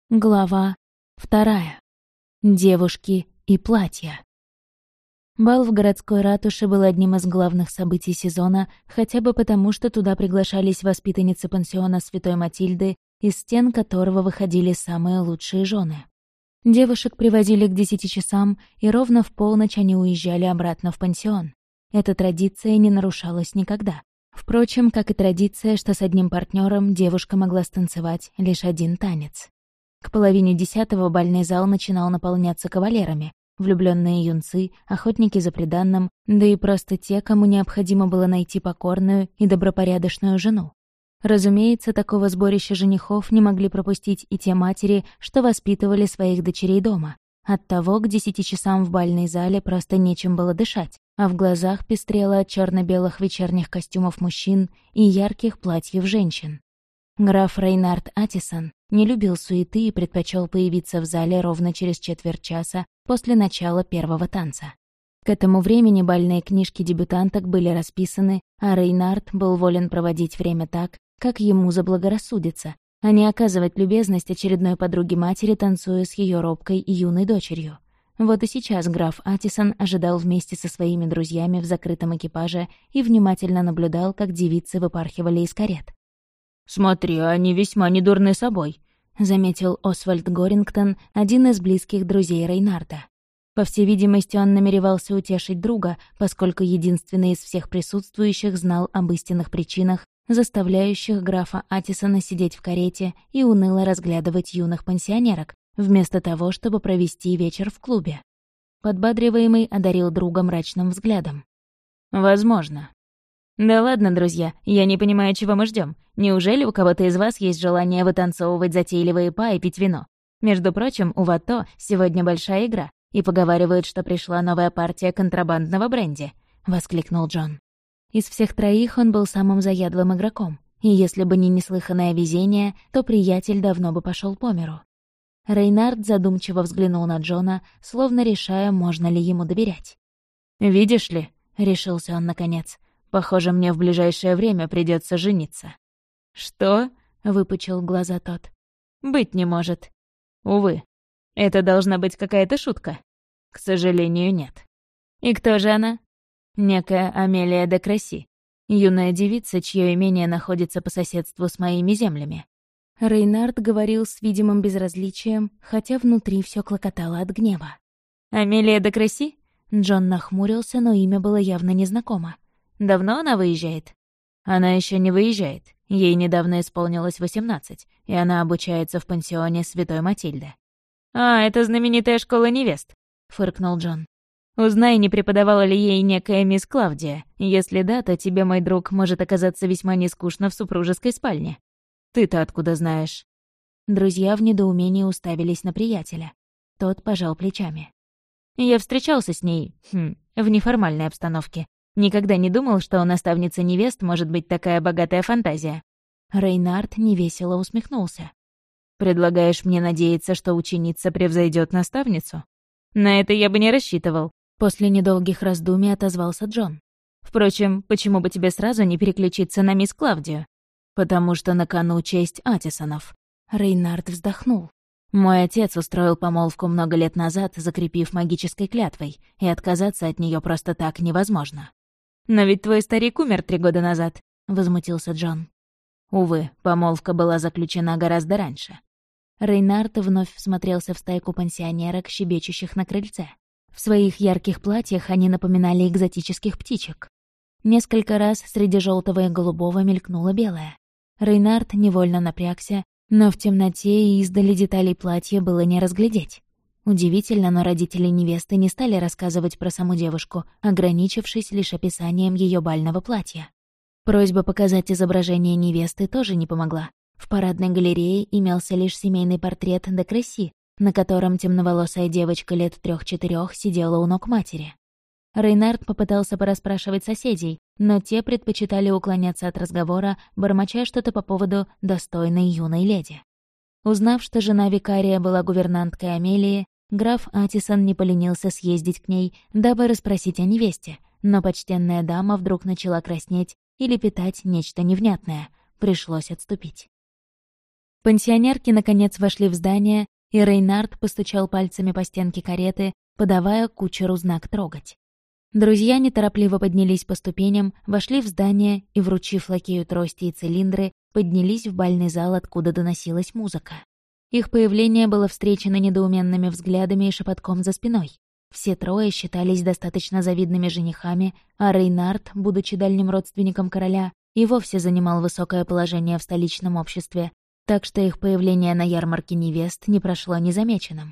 Глава 2. Девушки и платья. Бал в городской ратуше был одним из главных событий сезона, хотя бы потому, что туда приглашались воспитанницы пансиона Святой Матильды, из стен которого выходили самые лучшие жены. Девушек привозили к 10 часам, и ровно в полночь они уезжали обратно в пансион. Эта традиция не нарушалась никогда. Впрочем, как и традиция, что с одним партнером девушка могла станцевать лишь один танец. К 9:30 бальный зал начинал наполняться кавалерами, влюбленные юнцы, охотники за приданным, да и просто те, кому необходимо было найти покорную и добропорядочную жену. Разумеется, такого сборища женихов не могли пропустить и те матери, что воспитывали своих дочерей дома. Оттого к 10 часам в бальной зале просто нечем было дышать, а в глазах пестрело от черно-белых вечерних костюмов мужчин и ярких платьев женщин. Граф Рейнард Аттисон не любил суеты и предпочел появиться в зале ровно через четверть часа после начала первого танца. К этому времени бальные книжки дебютанток были расписаны, а Рейнард был волен проводить время так, как ему заблагорассудится, а не оказывать любезность очередной подруге матери, танцуя с ее робкой и юной дочерью. Вот и сейчас граф Аттисон ожидал вместе со своими друзьями в закрытом экипаже и внимательно наблюдал, как девицы выпархивали из карет. «Смотри, они весьма недурны собой», — заметил Освальд Горингтон, один из близких друзей Рейнарда. По всей видимости, он намеревался утешить друга, поскольку единственный из всех присутствующих знал об истинных причинах, заставляющих графа Аттисона сидеть в карете и уныло разглядывать юных пансионерок, вместо того, чтобы провести вечер в клубе. Подбадриваемый одарил друга мрачным взглядом. «Возможно». «Да ладно, друзья, я не понимаю, чего мы ждем. Неужели у кого-то из вас есть желание вытанцовывать затейливые па и пить вино? Между прочим, у Вато сегодня большая игра, и поговаривают, что пришла новая партия контрабандного бренди», — воскликнул Джон. Из всех троих он был самым заядлым игроком, и если бы не неслыханное везение, то приятель давно бы пошел по миру. Рейнард задумчиво взглянул на Джона, словно решая, можно ли ему доверять. «Видишь ли», — решился он наконец, — «похоже, мне в ближайшее время придется жениться». «Что?» — выпучил глаза тот. «Быть не может». «Увы. Это должна быть какая-то шутка». «К сожалению, нет». «И кто же она?» «Некая Амелия де Кресси, юная девица, чье имение находится по соседству с моими землями». Рейнард говорил с видимым безразличием, хотя внутри все клокотало от гнева. «Амелия де Кресси?» Джон нахмурился, но имя было явно незнакомо. «Давно она выезжает?» «Она еще не выезжает. Ей недавно исполнилось 18, и она обучается в пансионе Святой Матильды». «А, это знаменитая школа невест», — фыркнул Джон. «Узнай, не преподавала ли ей некая мисс Клавдия. Если да, то тебе, мой друг, может оказаться весьма нескучно в супружеской спальне. Ты-то откуда знаешь?» Друзья в недоумении уставились на приятеля. Тот пожал плечами. «Я встречался с ней, в неформальной обстановке. Никогда не думал, что у наставницы невест может быть такая богатая фантазия». Рейнард невесело усмехнулся. «Предлагаешь мне надеяться, что ученица превзойдет наставницу? На это я бы не рассчитывал». После недолгих раздумий отозвался Джон. «Впрочем, почему бы тебе сразу не переключиться на мисс Клавдию? Потому что на кону честь Аттисонов». Рейнард вздохнул. «Мой отец устроил помолвку много лет назад, закрепив магической клятвой, и отказаться от нее просто так невозможно». «Но ведь твой старик умер 3 года назад», — возмутился Джон. «Увы, помолвка была заключена гораздо раньше». Рейнард вновь всмотрелся в стайку пансионерок, щебечущих на крыльце. В своих ярких платьях они напоминали экзотических птичек. Несколько раз среди желтого и голубого мелькнуло белое. Рейнард невольно напрягся, но в темноте и издали деталей платья было не разглядеть. Удивительно, но родители невесты не стали рассказывать про саму девушку, ограничившись лишь описанием ее бального платья. Просьба показать изображение невесты тоже не помогла. В парадной галерее имелся лишь семейный портрет де Кресси, на котором темноволосая девочка лет 3-4 сидела у ног матери. Рейнард попытался порасспрашивать соседей, но те предпочитали уклоняться от разговора, бормоча что-то по поводу достойной юной леди. Узнав, что жена викария была гувернанткой Амелии, граф Аттисон не поленился съездить к ней, дабы расспросить о невесте, но почтенная дама вдруг начала краснеть и лепетать нечто невнятное. Пришлось отступить. Пансионерки, наконец, вошли в здание, и Рейнард постучал пальцами по стенке кареты, подавая кучеру знак «трогать». Друзья неторопливо поднялись по ступеням, вошли в здание и, вручив лакею трости и цилиндры, поднялись в бальный зал, откуда доносилась музыка. Их появление было встречено недоуменными взглядами и шепотком за спиной. Все трое считались достаточно завидными женихами, а Рейнард, будучи дальним родственником короля, и вовсе занимал высокое положение в столичном обществе, так что их появление на ярмарке невест не прошло незамеченным.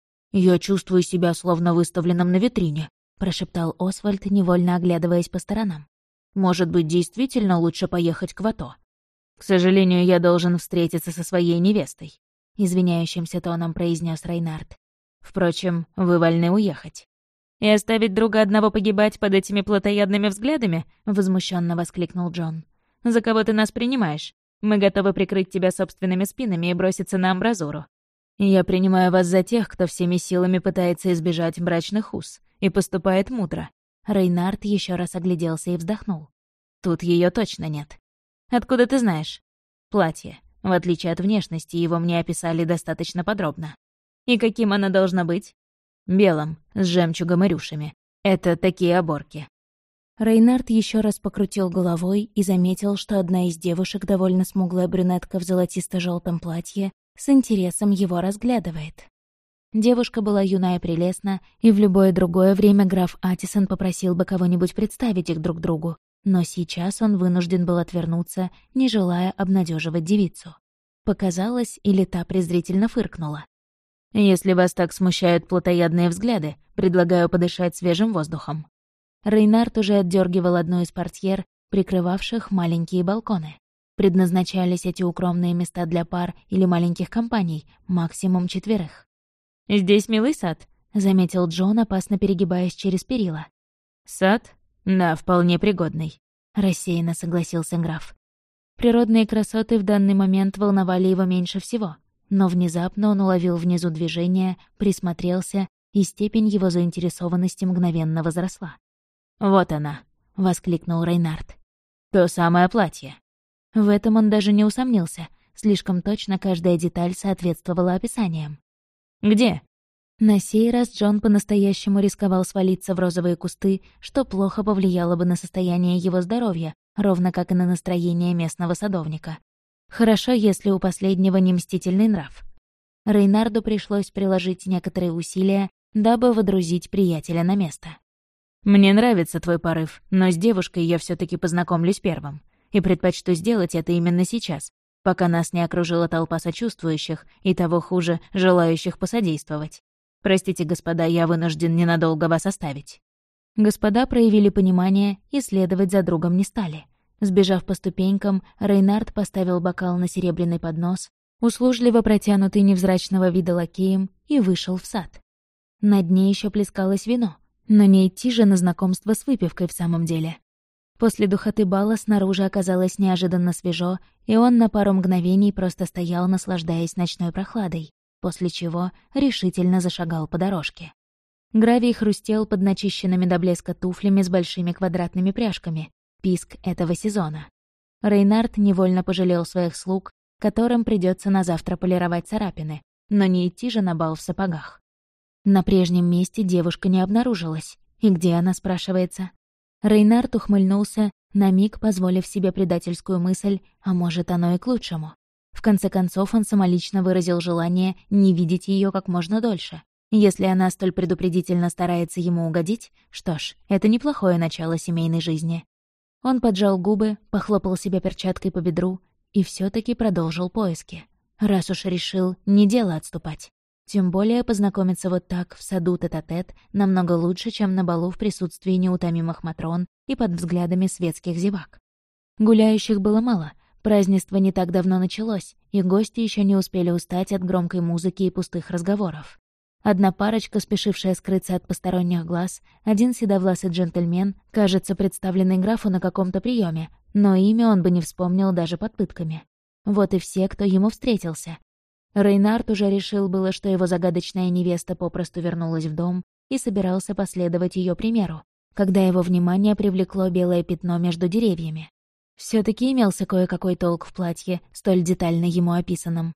«Я чувствую себя словно выставленным на витрине», — прошептал Освальд, невольно оглядываясь по сторонам. «Может быть, действительно лучше поехать к Вато? К сожалению, я должен встретиться со своей невестой», — извиняющимся тоном произнес Рейнард. «Впрочем, вы вольны уехать». «И оставить друга одного погибать под этими плотоядными взглядами?» — возмущенно воскликнул Джон. «За кого ты нас принимаешь? Мы готовы прикрыть тебя собственными спинами и броситься на амбразуру. Я принимаю вас за тех, кто всеми силами пытается избежать брачных уз и поступает мудро». Рейнард еще раз огляделся и вздохнул. «Тут ее точно нет». «Откуда ты знаешь?» «Платье. В отличие от внешности, его мне описали достаточно подробно». «И каким оно должно быть?» «Белым, с жемчугом и рюшами. Это такие оборки». Рейнард еще раз покрутил головой и заметил, что одна из девушек, довольно смуглая брюнетка в золотисто-желтом платье, с интересом его разглядывает. Девушка была юна и прелестна, и в любое другое время граф Атисон попросил бы кого-нибудь представить их друг другу, но сейчас он вынужден был отвернуться, не желая обнадеживать девицу. Показалось, или та презрительно фыркнула. «Если вас так смущают плотоядные взгляды, предлагаю подышать свежим воздухом». Рейнард уже отдергивал одну из портьер, прикрывавших маленькие балконы. Предназначались эти укромные места для пар или маленьких компаний, максимум 4. «Здесь милый сад», — заметил Джон, опасно перегибаясь через перила. «Сад? Да, вполне пригодный», — рассеянно согласился граф. Природные красоты в данный момент волновали его меньше всего, но внезапно он уловил внизу движение, присмотрелся, и степень его заинтересованности мгновенно возросла. «Вот она», — воскликнул Рейнард. «То самое платье». В этом он даже не усомнился, слишком точно каждая деталь соответствовала описаниям. «Где?» На сей раз Джон по-настоящему рисковал свалиться в розовые кусты, что плохо повлияло бы на состояние его здоровья, ровно как и на настроение местного садовника. Хорошо, если у последнего не мстительный нрав. Рейнарду пришлось приложить некоторые усилия, дабы водрузить приятеля на место. «Мне нравится твой порыв, но с девушкой я все таки познакомлюсь первым. И предпочту сделать это именно сейчас, пока нас не окружила толпа сочувствующих и, того хуже, желающих посодействовать. Простите, господа, я вынужден ненадолго вас оставить». Господа проявили понимание и следовать за другом не стали. Сбежав по ступенькам, Рейнард поставил бокал на серебряный поднос, услужливо протянутый невзрачного вида лакеем, и вышел в сад. На дне еще плескалось вино, но не идти же на знакомство с выпивкой в самом деле. После духоты бала снаружи оказалось неожиданно свежо, и он на пару мгновений просто стоял, наслаждаясь ночной прохладой, после чего решительно зашагал по дорожке. Гравий хрустел под начищенными до блеска туфлями с большими квадратными пряжками, писк этого сезона. Рейнард невольно пожалел своих слуг, которым придется на завтра полировать царапины, но не идти же на бал в сапогах. На прежнем месте девушка не обнаружилась. И где она, спрашивается? Рейнард ухмыльнулся, на миг позволив себе предательскую мысль, а может, оно и к лучшему. В конце концов, он самолично выразил желание не видеть ее как можно дольше. Если она столь предупредительно старается ему угодить, что ж, это неплохое начало семейной жизни. Он поджал губы, похлопал себя перчаткой по бедру и все таки продолжил поиски. Раз уж решил, не дело отступать. Тем более познакомиться вот так, в саду тет-а-тет, намного лучше, чем на балу в присутствии неутомимых матрон и под взглядами светских зевак. Гуляющих было мало, празднество не так давно началось, и гости еще не успели устать от громкой музыки и пустых разговоров. Одна парочка, спешившая скрыться от посторонних глаз, один седовласый джентльмен, кажется, представленный графу на каком-то приеме, но имя он бы не вспомнил даже под пытками. Вот и все, кто ему встретился. Рейнард уже решил было, что его загадочная невеста попросту вернулась в дом и собирался последовать ее примеру, когда его внимание привлекло белое пятно между деревьями. все таки имелся кое-какой толк в платье, столь детально ему описанном.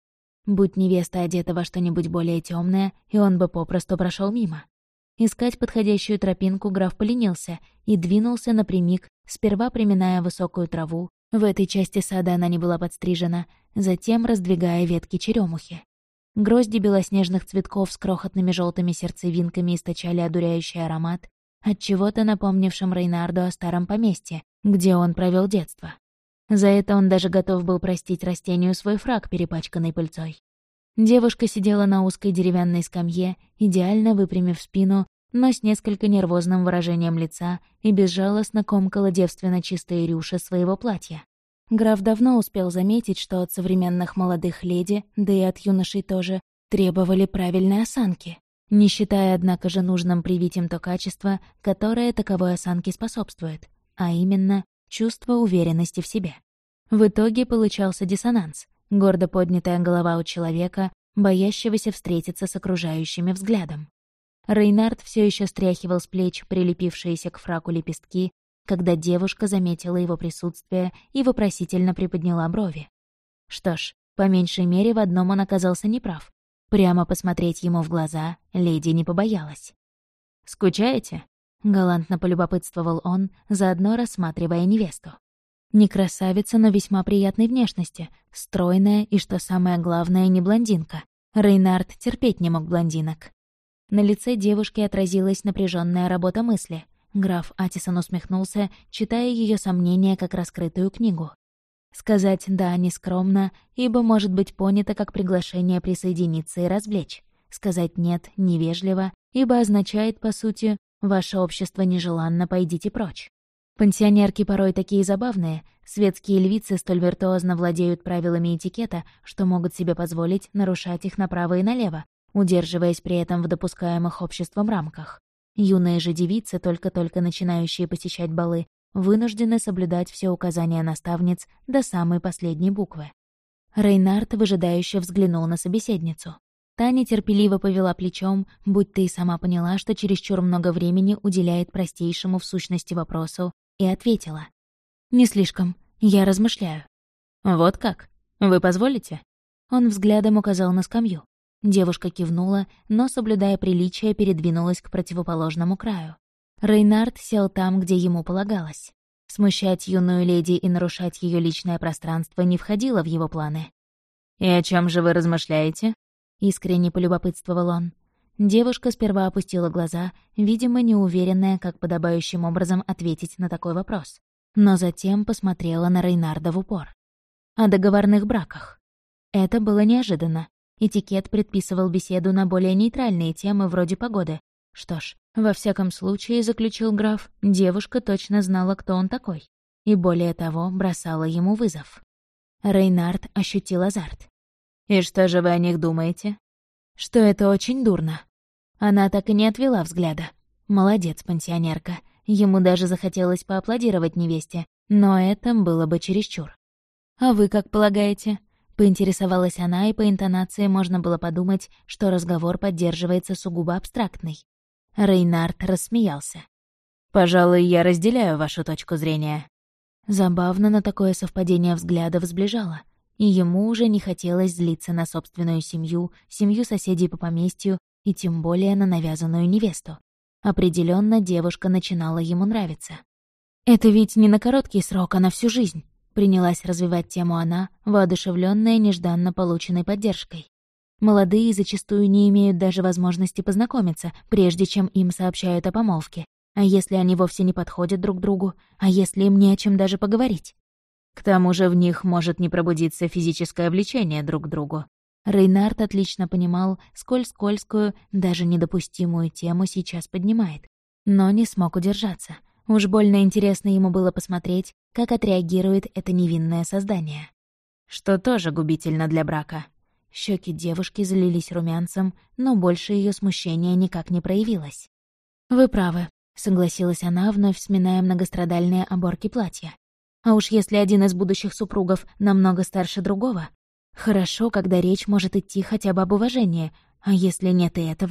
Будь невеста одета во что-нибудь более темное, и он бы попросту прошел мимо. Искать подходящую тропинку граф поленился и двинулся напрямик, сперва приминая высокую траву, в этой части сада она не была подстрижена, затем раздвигая ветки черемухи. Грозди белоснежных цветков с крохотными желтыми сердцевинками источали одуряющий аромат, отчего-то напомнившим Рейнарду о старом поместье, где он провел детство. За это он даже готов был простить растению свой фрак, перепачканный пыльцой. Девушка сидела на узкой деревянной скамье, идеально выпрямив спину, но с несколько нервозным выражением лица, и безжалостно комкала девственно чистые рюши своего платья. Граф давно успел заметить, что от современных молодых леди, да и от юношей тоже, требовали правильной осанки, не считая, однако же, нужным привить им то качество, которое таковой осанке способствует, а именно чувство уверенности в себе. В итоге получался диссонанс, гордо поднятая голова у человека, боящегося встретиться с окружающими взглядом. Рейнард все еще стряхивал с плеч прилепившиеся к фраку лепестки, когда девушка заметила его присутствие и вопросительно приподняла брови. Что ж, по меньшей мере в одном он оказался неправ. Прямо посмотреть ему в глаза леди не побоялась. «Скучаете?» — галантно полюбопытствовал он, заодно рассматривая невесту. Не красавица, но весьма приятной внешности, стройная и, что самое главное, не блондинка. Рейнард терпеть не мог блондинок. На лице девушки отразилась напряженная работа мысли. Граф Атисон усмехнулся, читая ее сомнения как раскрытую книгу. Сказать «да» нескромно, ибо может быть понято как приглашение присоединиться и развлечь. Сказать «нет» невежливо, ибо означает, по сути, «ваше общество нежеланно, пойдите прочь». Пансионерки порой такие забавные, светские львицы столь виртуозно владеют правилами этикета, что могут себе позволить нарушать их направо и налево, удерживаясь при этом в допускаемых обществом рамках. Юные же девицы, только-только начинающие посещать балы, вынуждены соблюдать все указания наставниц до самой последней буквы. Рейнард выжидающе взглянул на собеседницу. Та нетерпеливо повела плечом, будто и сама поняла, что чересчур много времени уделяет простейшему в сущности вопросу, и ответила. «Не слишком. Я размышляю». «Вот как? Вы позволите?» Он взглядом указал на скамью. Девушка кивнула, но, соблюдая приличие, передвинулась к противоположному краю. Рейнард сел там, где ему полагалось. Смущать юную леди и нарушать ее личное пространство не входило в его планы. «И о чем же вы размышляете?» — искренне полюбопытствовал он. Девушка сперва опустила глаза, видимо, неуверенная, как подобающим образом ответить на такой вопрос, но затем посмотрела на Рейнарда в упор. О договорных браках. Это было неожиданно. Этикет предписывал беседу на более нейтральные темы вроде погоды. Что ж, во всяком случае, заключил граф, девушка точно знала, кто он такой. И более того, бросала ему вызов. Рейнард ощутил азарт. «И что же вы о них думаете?» «Что это очень дурно». Она так и не отвела взгляда. Молодец, пансионерка. Ему даже захотелось поаплодировать невесте, но это было бы чересчур. «А вы как полагаете?» Поинтересовалась она, и по интонации можно было подумать, что разговор поддерживается сугубо абстрактный. Рейнард рассмеялся. «Пожалуй, я разделяю вашу точку зрения». Забавно, но такое совпадение взглядов сближало, и ему уже не хотелось злиться на собственную семью, семью соседей по поместью и тем более на навязанную невесту. Определенно девушка начинала ему нравиться. «Это ведь не на короткий срок, а на всю жизнь», — принялась развивать тему она, воодушевленная нежданно полученной поддержкой. Молодые зачастую не имеют даже возможности познакомиться, прежде чем им сообщают о помолвке. А если они вовсе не подходят друг другу? А если им не о чем даже поговорить? К тому же в них может не пробудиться физическое влечение друг к другу. Рейнард отлично понимал, сколь скользкую, даже недопустимую тему сейчас поднимает. Но не смог удержаться. Уж больно интересно ему было посмотреть, как отреагирует это невинное создание. Что тоже губительно для брака. Щеки девушки залились румянцем, но больше ее смущения никак не проявилось. «Вы правы», — согласилась она, вновь сминая многострадальные оборки платья. «А уж если один из будущих супругов намного старше другого, хорошо, когда речь может идти хотя бы об уважении, а если нет и этого?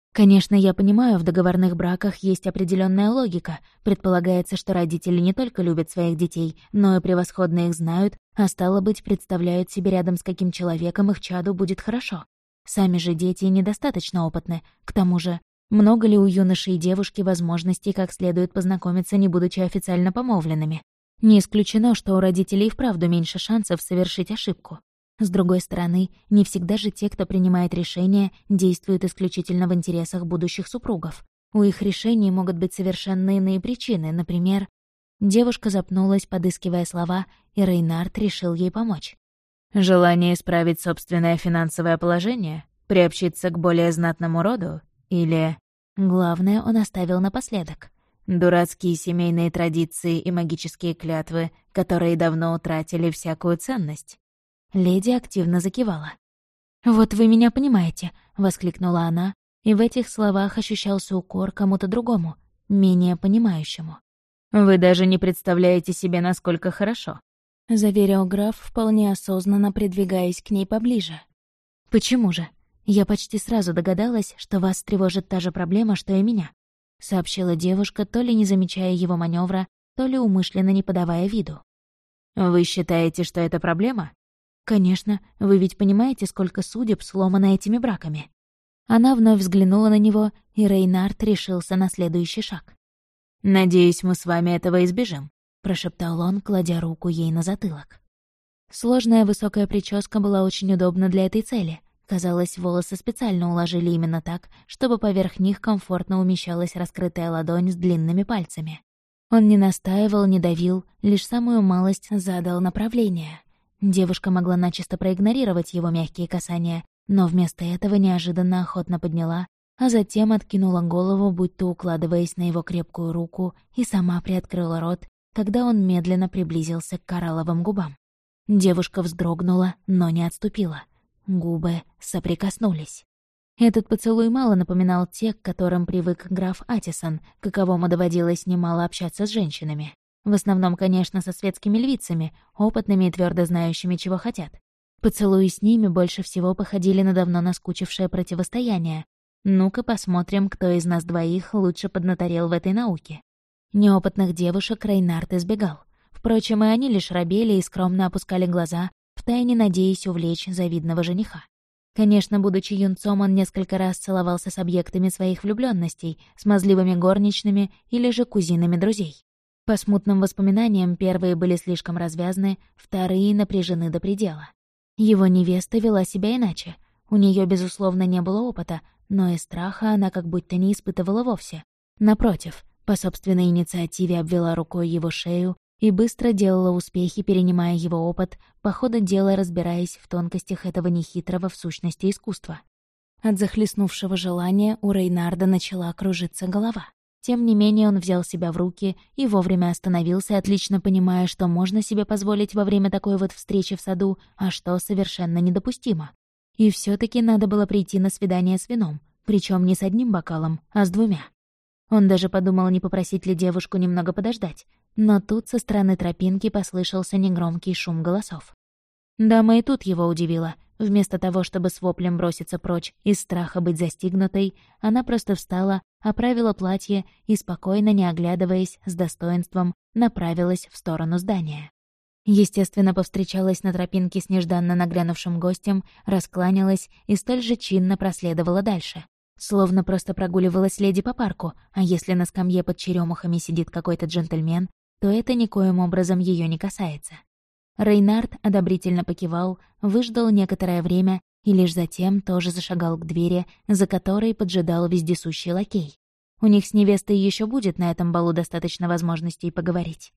Конечно, я понимаю, в договорных браках есть определенная логика. Предполагается, что родители не только любят своих детей, но и превосходно их знают, а стало быть, представляют себе рядом с каким человеком их чаду будет хорошо. Сами же дети недостаточно опытны. К тому же, много ли у юноши и девушки возможностей как следует познакомиться, не будучи официально помолвленными? Не исключено, что у родителей вправду меньше шансов совершить ошибку. С другой стороны, не всегда же те, кто принимает решения, действуют исключительно в интересах будущих супругов. У их решений могут быть совершенно иные причины, например... Девушка запнулась, подыскивая слова, и Рейнард решил ей помочь. Желание исправить собственное финансовое положение? Приобщиться к более знатному роду? Или... Главное он оставил напоследок. Дурацкие семейные традиции и магические клятвы, которые давно утратили всякую ценность? Леди активно закивала. «Вот вы меня понимаете», — воскликнула она, и в этих словах ощущался укор кому-то другому, менее понимающему. «Вы даже не представляете себе, насколько хорошо», — заверил граф, вполне осознанно придвигаясь к ней поближе. «Почему же? Я почти сразу догадалась, что вас тревожит та же проблема, что и меня», — сообщила девушка, то ли не замечая его маневра, то ли умышленно не подавая виду. «Вы считаете, что это проблема?» «Конечно, вы ведь понимаете, сколько судеб сломано этими браками». Она вновь взглянула на него, и Рейнард решился на следующий шаг. «Надеюсь, мы с вами этого избежим», — прошептал он, кладя руку ей на затылок. Сложная высокая прическа была очень удобна для этой цели. Казалось, волосы специально уложили именно так, чтобы поверх них комфортно умещалась раскрытая ладонь с длинными пальцами. Он не настаивал, не давил, лишь самую малость задал направление. Девушка могла начисто проигнорировать его мягкие касания, но вместо этого неожиданно охотно подняла, а затем откинула голову, будто укладываясь на его крепкую руку, и сама приоткрыла рот, когда он медленно приблизился к коралловым губам. Девушка вздрогнула, но не отступила. Губы соприкоснулись. Этот поцелуй мало напоминал те, к которым привык граф Атисон, каковому доводилось немало общаться с женщинами. В основном, конечно, со светскими львицами, опытными и твердо знающими, чего хотят. Поцелуи с ними больше всего походили на давно наскучившее противостояние. Ну-ка посмотрим, кто из нас двоих лучше поднаторел в этой науке. Неопытных девушек Рейнард избегал. Впрочем, и они лишь робели и скромно опускали глаза, втайне надеясь увлечь завидного жениха. Конечно, будучи юнцом, он несколько раз целовался с объектами своих влюбленностей, смазливыми горничными или же кузинами друзей. По смутным воспоминаниям, первые были слишком развязны, вторые напряжены до предела. Его невеста вела себя иначе. У нее, безусловно, не было опыта, но и страха она как будто не испытывала вовсе. Напротив, по собственной инициативе обвела рукой его шею и быстро делала успехи, перенимая его опыт, по ходу дела разбираясь в тонкостях этого нехитрого в сущности искусства. От захлестнувшего желания у Рейнарда начала кружиться голова. Тем не менее он взял себя в руки и вовремя остановился, отлично понимая, что можно себе позволить во время такой вот встречи в саду, а что совершенно недопустимо. И все таки надо было прийти на свидание с вином, причем не с одним бокалом, а с двумя. Он даже подумал, не попросить ли девушку немного подождать, но тут со стороны тропинки послышался негромкий шум голосов. Дама и тут его удивила. Вместо того, чтобы с воплем броситься прочь из страха быть застигнутой, она просто встала, оправила платье и, спокойно, не оглядываясь, с достоинством, направилась в сторону здания. Естественно, повстречалась на тропинке с нежданно нагрянувшим гостем, раскланялась и столь же чинно проследовала дальше. Словно просто прогуливалась леди по парку, а если на скамье под черемухами сидит какой-то джентльмен, то это никоим образом ее не касается. Рейнард одобрительно покивал, выждал некоторое время и лишь затем тоже зашагал к двери, за которой поджидал вездесущий лакей. У них с невестой еще будет на этом балу достаточно возможностей поговорить.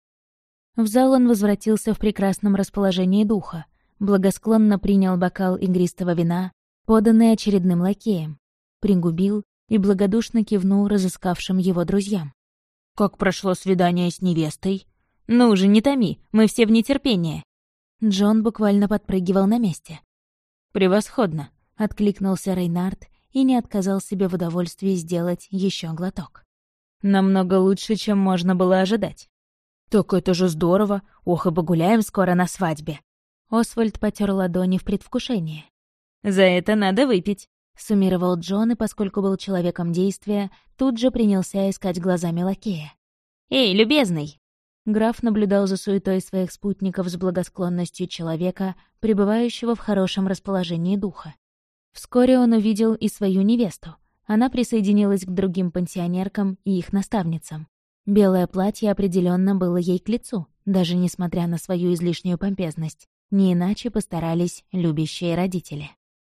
В зал он возвратился в прекрасном расположении духа, благосклонно принял бокал игристого вина, поданный очередным лакеем, пригубил и благодушно кивнул разыскавшим его друзьям. «Как прошло свидание с невестой? Ну же, не томи, мы все в нетерпении». Джон буквально подпрыгивал на месте. «Превосходно», — откликнулся Рейнард и не отказал себе в удовольствии сделать еще глоток. «Намного лучше, чем можно было ожидать». «Так это же здорово! Ох, и погуляем скоро на свадьбе!» Освальд потер ладони в предвкушении. «За это надо выпить», — суммировал Джон, и поскольку был человеком действия, тут же принялся искать глазами лакея. «Эй, любезный!» Граф наблюдал за суетой своих спутников с благосклонностью человека, пребывающего в хорошем расположении духа. Вскоре он увидел и свою невесту. Она присоединилась к другим пансионеркам и их наставницам. Белое платье определенно было ей к лицу, даже несмотря на свою излишнюю помпезность. Не иначе постарались любящие родители.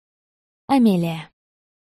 Амелия.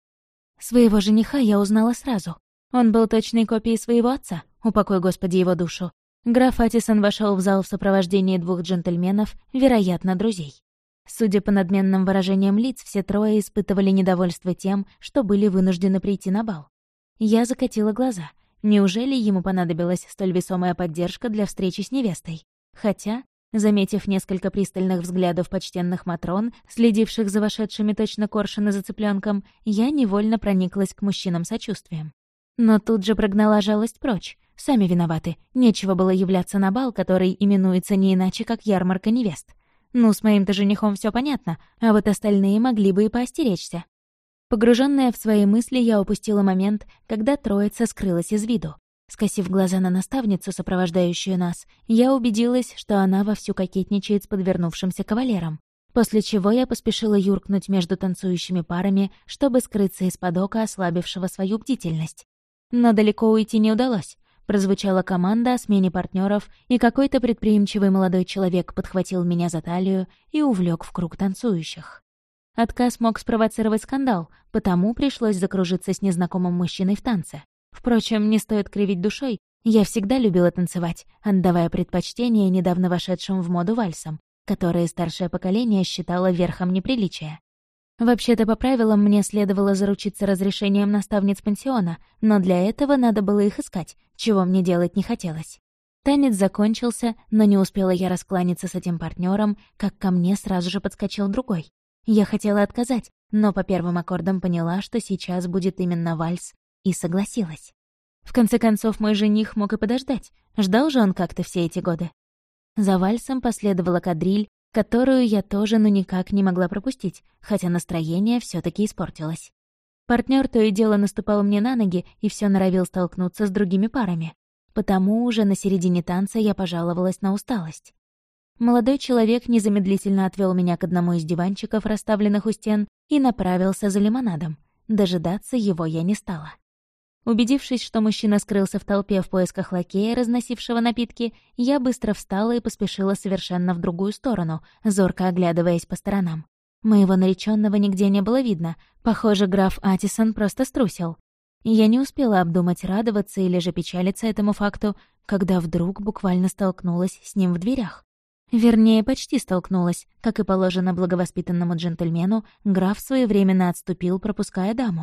Своего жениха я узнала сразу. Он был точной копией своего отца, упокой Господи его душу. Граф Атисон вошел в зал в сопровождении двух джентльменов, вероятно, друзей. Судя по надменным выражениям лиц, все трое испытывали недовольство тем, что были вынуждены прийти на бал. Я закатила глаза. Неужели ему понадобилась столь весомая поддержка для встречи с невестой? Хотя, заметив несколько пристальных взглядов почтенных матрон, следивших за вошедшими точно коршуны за цыпленком, я невольно прониклась к мужчинам сочувствием. Но тут же прогнала жалость прочь. Сами виноваты. Нечего было являться на бал, который именуется не иначе, как ярмарка невест. Ну, с моим-то женихом все понятно, а вот остальные могли бы и поостеречься. Погруженная в свои мысли, я упустила момент, когда троица скрылась из виду. Скосив глаза на наставницу, сопровождающую нас, я убедилась, что она вовсю кокетничает с подвернувшимся кавалером, после чего я поспешила юркнуть между танцующими парами, чтобы скрыться из-под ока, ослабившего свою бдительность. Но далеко уйти не удалось. Прозвучала команда о смене партнеров, и какой-то предприимчивый молодой человек подхватил меня за талию и увлек в круг танцующих. Отказ мог спровоцировать скандал, потому пришлось закружиться с незнакомым мужчиной в танце. Впрочем, не стоит кривить душой, я всегда любила танцевать, отдавая предпочтение недавно вошедшим в моду вальсам, которые старшее поколение считало верхом неприличия. Вообще-то, по правилам, мне следовало заручиться разрешением наставниц пансиона, но для этого надо было их искать, чего мне делать не хотелось. Танец закончился, но не успела я раскланяться с этим партнером, как ко мне сразу же подскочил другой. Я хотела отказать, но по первым аккордам поняла, что сейчас будет именно вальс, и согласилась. В конце концов, мой жених мог и подождать, ждал же он как-то все эти годы. За вальсом последовала кадриль, которую я тоже никак не могла пропустить, хотя настроение все таки испортилось. Партнер то и дело наступал мне на ноги и все норовил столкнуться с другими парами. Потому уже на середине танца я пожаловалась на усталость. Молодой человек незамедлительно отвел меня к одному из диванчиков, расставленных у стен, и направился за лимонадом. Дожидаться его я не стала. Убедившись, что мужчина скрылся в толпе в поисках лакея, разносившего напитки, я быстро встала и поспешила совершенно в другую сторону, зорко оглядываясь по сторонам. Моего наречённого нигде не было видно. Похоже, граф Атисон просто струсил. Я не успела обдумать, радоваться или же печалиться этому факту, когда вдруг буквально столкнулась с ним в дверях. Вернее, почти столкнулась. Как и положено благовоспитанному джентльмену, граф своевременно отступил, пропуская даму.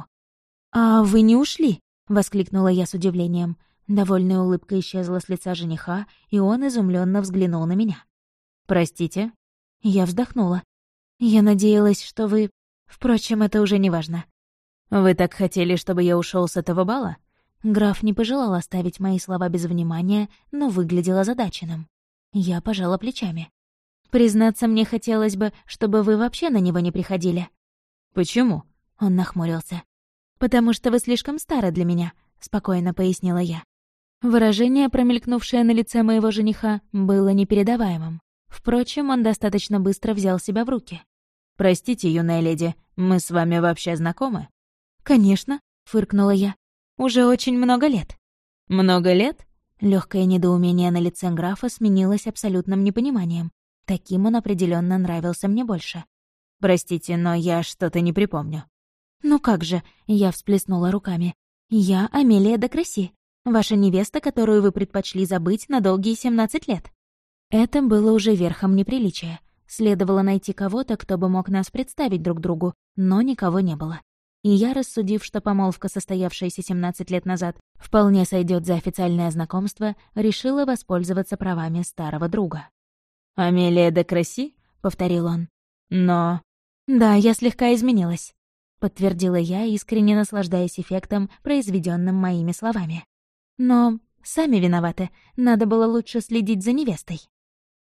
«А вы не ушли?» — воскликнула я с удивлением. Довольная улыбка исчезла с лица жениха, и он изумленно взглянул на меня. «Простите?» Я вздохнула. «Я надеялась, что вы... Впрочем, это уже не важно». «Вы так хотели, чтобы я ушел с этого бала?» Граф не пожелал оставить мои слова без внимания, но выглядел озадаченным. Я пожала плечами. «Признаться, мне хотелось бы, чтобы вы вообще на него не приходили». «Почему?» — он нахмурился. «Потому что вы слишком стары для меня», — спокойно пояснила я. Выражение, промелькнувшее на лице моего жениха, было непередаваемым. Впрочем, он достаточно быстро взял себя в руки. «Простите, юная леди, мы с вами вообще знакомы?» «Конечно», — фыркнула я. «Уже очень много лет». «Много лет?» Лёгкое недоумение на лице графа сменилось абсолютным непониманием. Таким он определённо нравился мне больше. «Простите, но я что-то не припомню». «Ну как же», — я всплеснула руками. «Я Амелия де Кресси, ваша невеста, которую вы предпочли забыть на долгие 17 лет». Это было уже верхом неприличия. Следовало найти кого-то, кто бы мог нас представить друг другу, но никого не было. И я, рассудив, что помолвка, состоявшаяся 17 лет назад, вполне сойдет за официальное знакомство, решила воспользоваться правами старого друга. «Амелия де Кресси?» — повторил он. «Но...» «Да, я слегка изменилась», — подтвердила я, искренне наслаждаясь эффектом, произведённым моими словами. «Но сами виноваты, надо было лучше следить за невестой».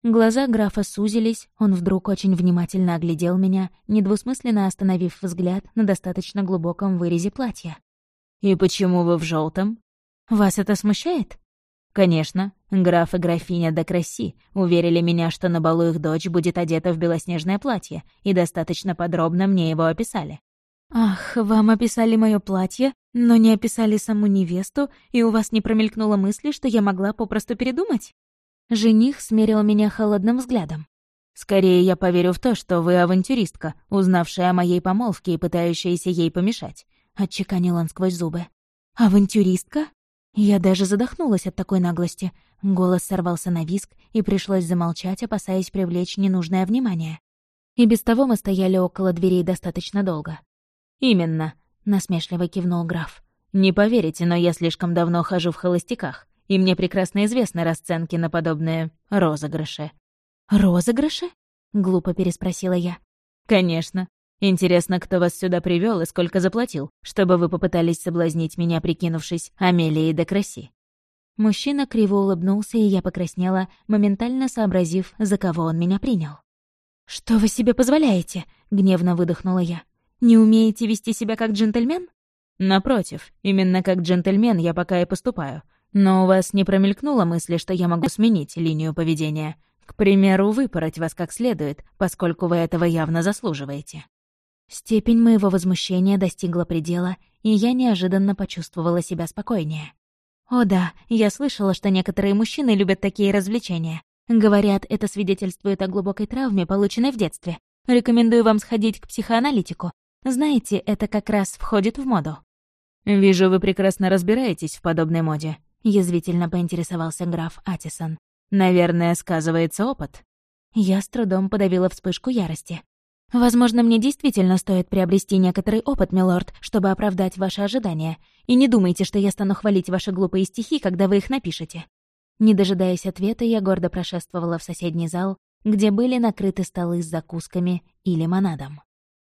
Глаза графа сузились, он вдруг очень внимательно оглядел меня, недвусмысленно остановив взгляд на достаточно глубоком вырезе платья. «И почему вы в желтом? «Вас это смущает?» «Конечно. Граф и графиня де Кресси уверили меня, что на балу их дочь будет одета в белоснежное платье, и достаточно подробно мне его описали». «Ах, вам описали моё платье, но не описали саму невесту, и у вас не промелькнуло мысли, что я могла попросту передумать?» Жених смерил меня холодным взглядом. «Скорее я поверю в то, что вы авантюристка, узнавшая о моей помолвке и пытающаяся ей помешать», — отчеканил он сквозь зубы. «Авантюристка?» Я даже задохнулась от такой наглости. Голос сорвался на визг, и пришлось замолчать, опасаясь привлечь ненужное внимание. И без того мы стояли около дверей достаточно долго. «Именно», — насмешливо кивнул граф. «Не поверите, но я слишком давно хожу в холостяках, и мне прекрасно известны расценки на подобные розыгрыши». «Розыгрыши?» — глупо переспросила я. «Конечно. Интересно, кто вас сюда привёл и сколько заплатил, чтобы вы попытались соблазнить меня, прикинувшись Амелией де Кресси?» Мужчина криво улыбнулся, и я покраснела, моментально сообразив, за кого он меня принял. «Что вы себе позволяете?» — гневно выдохнула я. «Не умеете вести себя как джентльмен?» «Напротив, именно как джентльмен я пока и поступаю. Но у вас не промелькнуло мысли, что я могу сменить линию поведения? К примеру, выпороть вас как следует, поскольку вы этого явно заслуживаете». Степень моего возмущения достигла предела, и я неожиданно почувствовала себя спокойнее. О да, я слышала, что некоторые мужчины любят такие развлечения. Говорят, это свидетельствует о глубокой травме, полученной в детстве. Рекомендую вам сходить к психоаналитику. Знаете, это как раз входит в моду. «Вижу, вы прекрасно разбираетесь в подобной моде», — язвительно поинтересовался граф Атисон. «Наверное, сказывается опыт». Я с трудом подавила вспышку ярости. «Возможно, мне действительно стоит приобрести некоторый опыт, милорд, чтобы оправдать ваши ожидания. И не думайте, что я стану хвалить ваши глупые стихи, когда вы их напишете». Не дожидаясь ответа, я гордо прошествовала в соседний зал, где были накрыты столы с закусками и лимонадом.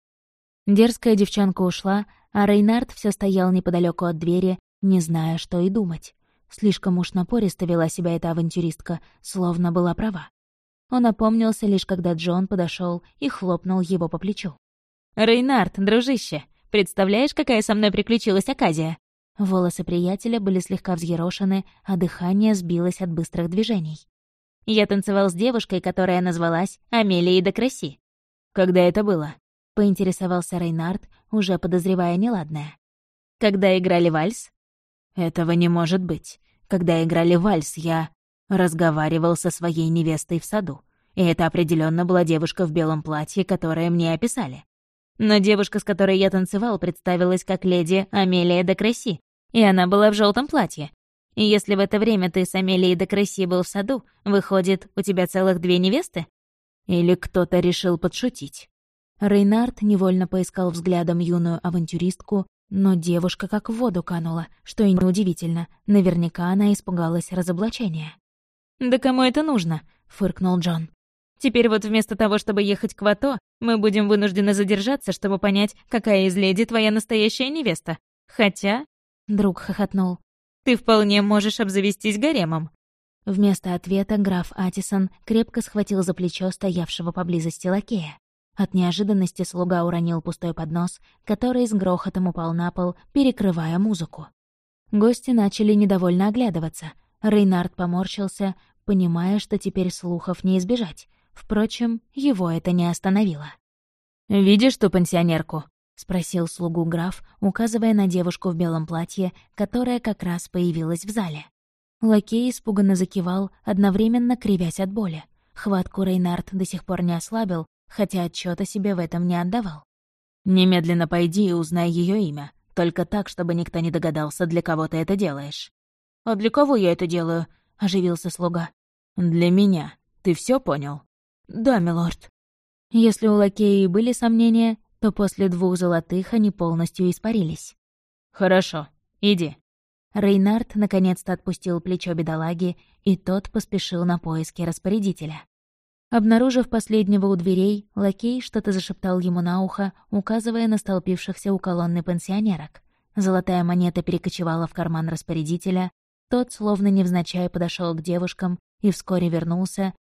Дерзкая девчонка ушла, а Рейнард все стоял неподалеку от двери, не зная, что и думать. Слишком уж напористо вела себя эта авантюристка, словно была права. Он опомнился лишь когда Джон подошел и хлопнул его по плечу. «Рейнард, дружище, представляешь, какая со мной приключилась оказия?» Волосы приятеля были слегка взъерошены, а дыхание сбилось от быстрых движений. «Я танцевал с девушкой, которая назвалась Амелией де Кресси». «Когда это было?» — поинтересовался Рейнард, уже подозревая неладное. «Когда играли вальс?» «Этого не может быть. Когда играли вальс, я разговаривал со своей невестой в саду, и это определенно была девушка в белом платье, которое мне описали. Но девушка, с которой я танцевал, представилась как леди Амелия де Кресси, и она была в желтом платье. И если в это время ты с Амелией де Кресси был в саду, выходит, у тебя целых 2 невесты?» Или кто-то решил подшутить. Рейнард невольно поискал взглядом юную авантюристку, но девушка как в воду канула, что и неудивительно, наверняка она испугалась разоблачения. «Да кому это нужно?» — фыркнул Джон. «Теперь вот вместо того, чтобы ехать к Вато, мы будем вынуждены задержаться, чтобы понять, какая из леди твоя настоящая невеста. Хотя...» — друг хохотнул. «Ты вполне можешь обзавестись гаремом». Вместо ответа граф Атисон крепко схватил за плечо стоявшего поблизости лакея. От неожиданности слуга уронил пустой поднос, который с грохотом упал на пол, перекрывая музыку. Гости начали недовольно оглядываться. Рейнард поморщился, понимая, что теперь слухов не избежать. Впрочем, его это не остановило. «Видишь ту пансионерку?» — спросил слугу граф, указывая на девушку в белом платье, которая как раз появилась в зале. Лакей испуганно закивал, одновременно кривясь от боли. Хватку Рейнард до сих пор не ослабил, хотя отчёта себе в этом не отдавал. «Немедленно пойди и узнай ее имя. Только так, чтобы никто не догадался, для кого ты это делаешь». «А для кого я это делаю?» — оживился слуга. «Для меня. Ты все понял?» «Да, милорд». Если у лакея и были сомнения, то после 2 золотых они полностью испарились. «Хорошо, иди». Рейнард наконец-то отпустил плечо бедолаги, и тот поспешил на поиски распорядителя. Обнаружив последнего у дверей, лакей что-то зашептал ему на ухо, указывая на столпившихся у колонны пансионерок. Золотая монета перекочевала в карман распорядителя, тот, словно невзначай, подошел к девушкам и вскоре вернулся,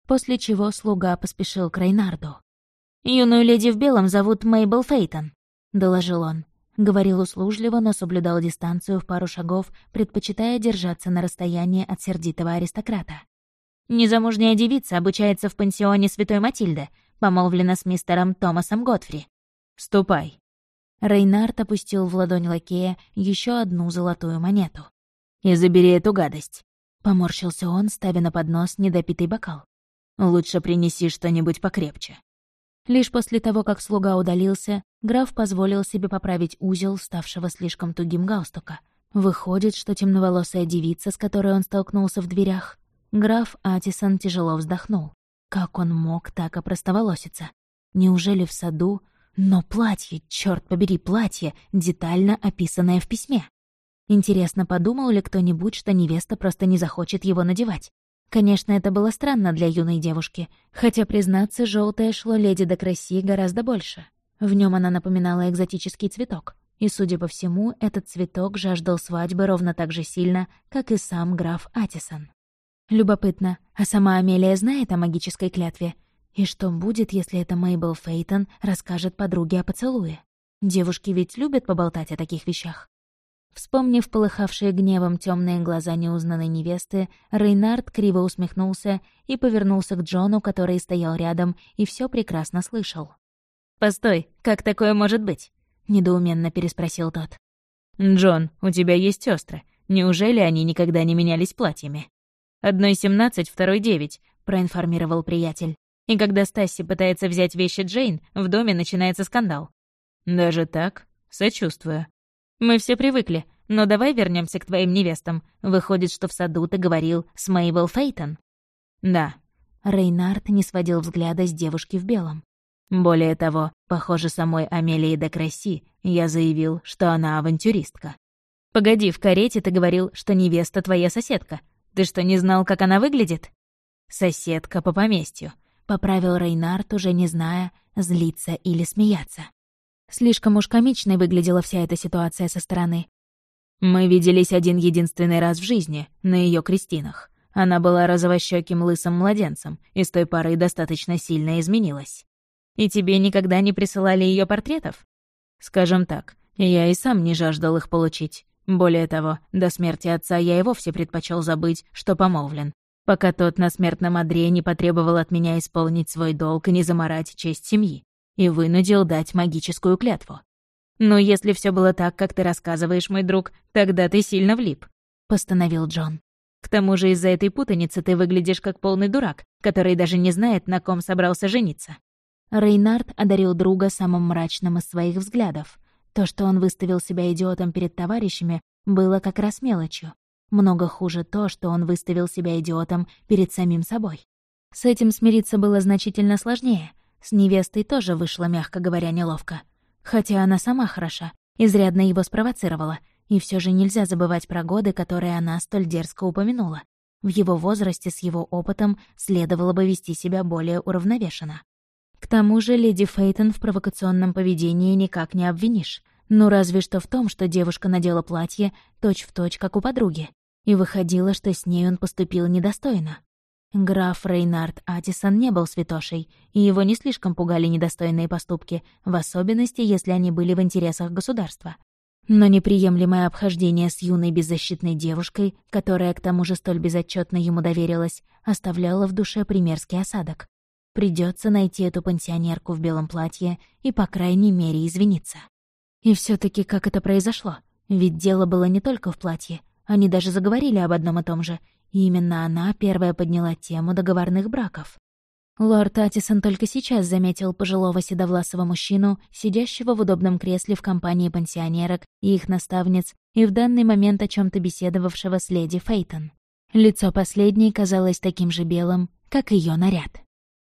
после чего слуга поспешил к Рейнарду. «Юную леди в белом зовут Мейбл Фейтон», — доложил он. Говорил услужливо, но соблюдал дистанцию в пару шагов, предпочитая держаться на расстоянии от сердитого аристократа. «Незамужняя девица обучается в пансионе Святой Матильды, помолвлена с мистером Томасом Готфри. Ступай». Рейнард опустил в ладонь лакея еще одну золотую монету. «И забери эту гадость», — поморщился он, ставя на поднос недопитый бокал. «Лучше принеси что-нибудь покрепче». Лишь после того, как слуга удалился, граф позволил себе поправить узел, ставшего слишком тугим галстука. Выходит, что темноволосая девица, с которой он столкнулся в дверях... Граф Атисон тяжело вздохнул. Как он мог так опростоволоситься? Неужели в саду? Но платье, черт побери, платье, детально описанное в письме. Интересно, подумал ли кто-нибудь, что невеста просто не захочет его надевать? Конечно, это было странно для юной девушки, хотя, признаться, желтое шло леди де Кресси гораздо больше. В нем она напоминала экзотический цветок, и, судя по всему, этот цветок жаждал свадьбы ровно так же сильно, как и сам граф Атисон. Любопытно, а сама Амелия знает о магической клятве? И что будет, если эта Мейбл Фейтон расскажет подруге о поцелуе? Девушки ведь любят поболтать о таких вещах. Вспомнив полыхавшие гневом темные глаза неузнанной невесты, Рейнард криво усмехнулся и повернулся к Джону, который стоял рядом и все прекрасно слышал. «Постой, как такое может быть?» — недоуменно переспросил тот. «Джон, у тебя есть сестры. Неужели они никогда не менялись платьями?» «Одной 17, второй 9», — проинформировал приятель. «И когда Стасси пытается взять вещи Джейн, в доме начинается скандал». «Даже так? Сочувствую». «Мы все привыкли, но давай вернемся к твоим невестам. Выходит, что в саду ты говорил с Мейбл Фейтон?» «Да». Рейнард не сводил взгляда с девушки в белом. «Более того, похоже, самой Амелии де Кресси я заявил, что она авантюристка». «Погоди, в карете ты говорил, что невеста твоя соседка. Ты что, не знал, как она выглядит?» «Соседка по поместью», — поправил Рейнард, уже не зная, злиться или смеяться. Слишком уж комичной выглядела вся эта ситуация со стороны. «Мы виделись один-единственный раз в жизни, на ее крестинах. Она была розовощёким лысым младенцем, и с той поры достаточно сильно изменилась. И тебе никогда не присылали ее портретов? Скажем так, я и сам не жаждал их получить. Более того, до смерти отца я и вовсе предпочел забыть, что помолвлен, пока тот на смертном одре не потребовал от меня исполнить свой долг и не замарать честь семьи, и вынудил дать магическую клятву. «Но если все было так, как ты рассказываешь, мой друг, тогда ты сильно влип», — постановил Джон. «К тому же из-за этой путаницы ты выглядишь как полный дурак, который даже не знает, на ком собрался жениться». Рейнард одарил друга самым мрачным из своих взглядов. То, что он выставил себя идиотом перед товарищами, было как раз мелочью. Много хуже то, что он выставил себя идиотом перед самим собой. С этим смириться было значительно сложнее. С невестой тоже вышло, мягко говоря, неловко. Хотя она сама хороша, изрядно его спровоцировала, и все же нельзя забывать про годы, которые она столь дерзко упомянула. В его возрасте с его опытом следовало бы вести себя более уравновешенно. К тому же леди Фейтон в провокационном поведении никак не обвинишь. Ну, разве что в том, что девушка надела платье точь-в-точь, как у подруги. И выходило, что с ней он поступил недостойно. Граф Рейнард Атисон не был святошей, и его не слишком пугали недостойные поступки, в особенности, если они были в интересах государства. Но неприемлемое обхождение с юной беззащитной девушкой, которая к тому же столь безотчетно ему доверилась, оставляло в душе примерский осадок. Придется найти эту пансионерку в белом платье и, по крайней мере, извиниться. И все таки как это произошло? Ведь дело было не только в платье. Они даже заговорили об одном и том же, и именно она первая подняла тему договорных браков. Лорд Атисон только сейчас заметил пожилого седовласого мужчину, сидящего в удобном кресле в компании пансионерок и их наставниц, и в данный момент о чем то беседовавшего с леди Фейтон. Лицо последней казалось таким же белым, как ее наряд.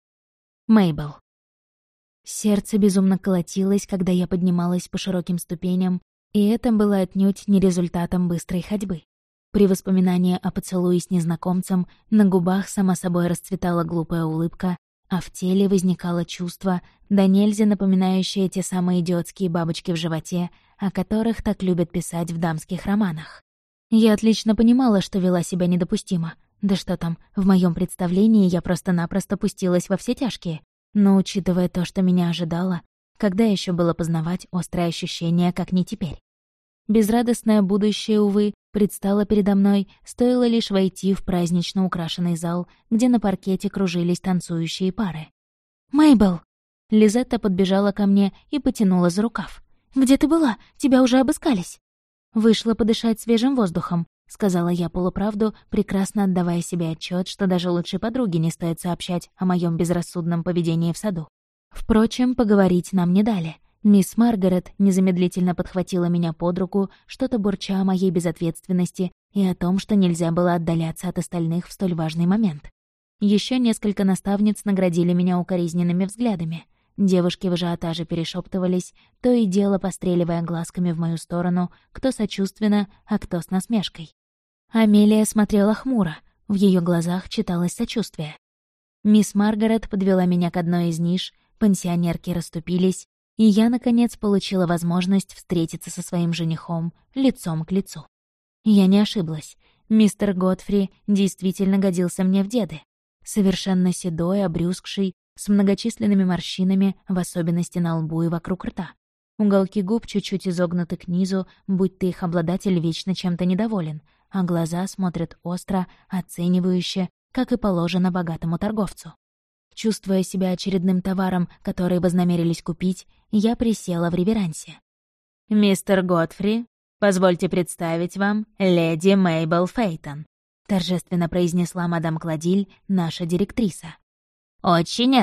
Мейбл. Сердце безумно колотилось, когда я поднималась по широким ступеням, и это было отнюдь не результатом быстрой ходьбы. При воспоминании о поцелуе с незнакомцем на губах сама собой расцветала глупая улыбка, а в теле возникало чувство, да нельзя напоминающее те самые идиотские бабочки в животе, о которых так любят писать в дамских романах. Я отлично понимала, что вела себя недопустимо. Да что там, в моем представлении я просто-напросто пустилась во все тяжкие. Но учитывая то, что меня ожидало, когда еще было познавать острое ощущение, как не теперь? Безрадостное будущее, увы, предстало передо мной, стоило лишь войти в празднично украшенный зал, где на паркете кружились танцующие пары. «Мэйбл!» Лизетта подбежала ко мне и потянула за рукав. «Где ты была? Тебя уже обыскались!» «Вышла подышать свежим воздухом», — сказала я полуправду, прекрасно отдавая себе отчет, что даже лучшей подруге не стоит сообщать о моем безрассудном поведении в саду. Впрочем, поговорить нам не дали. Мисс Маргарет незамедлительно подхватила меня под руку, что-то бурча о моей безответственности и о том, что нельзя было отдаляться от остальных в столь важный момент. Еще несколько наставниц наградили меня укоризненными взглядами. Девушки в ажиотаже перешептывались, то и дело постреливая глазками в мою сторону, кто сочувственно, а кто с насмешкой. Амелия смотрела хмуро, в ее глазах читалось сочувствие. Мисс Маргарет подвела меня к одной из ниш, пансионерки расступились, и я, наконец, получила возможность встретиться со своим женихом лицом к лицу. Я не ошиблась. Мистер Годфри действительно годился мне в деды. Совершенно седой, обрюзгший, с многочисленными морщинами, в особенности на лбу и вокруг рта. Уголки губ чуть-чуть изогнуты к низу, будь то их обладатель вечно чем-то недоволен, а глаза смотрят остро, оценивающе, как и положено богатому торговцу. Чувствуя себя очередным товаром, который вознамерились купить, я присела в реверансе. «Мистер Годфри, позвольте представить вам леди Мейбл Фейтон», торжественно произнесла мадам Кладиль, наша директриса. «Очень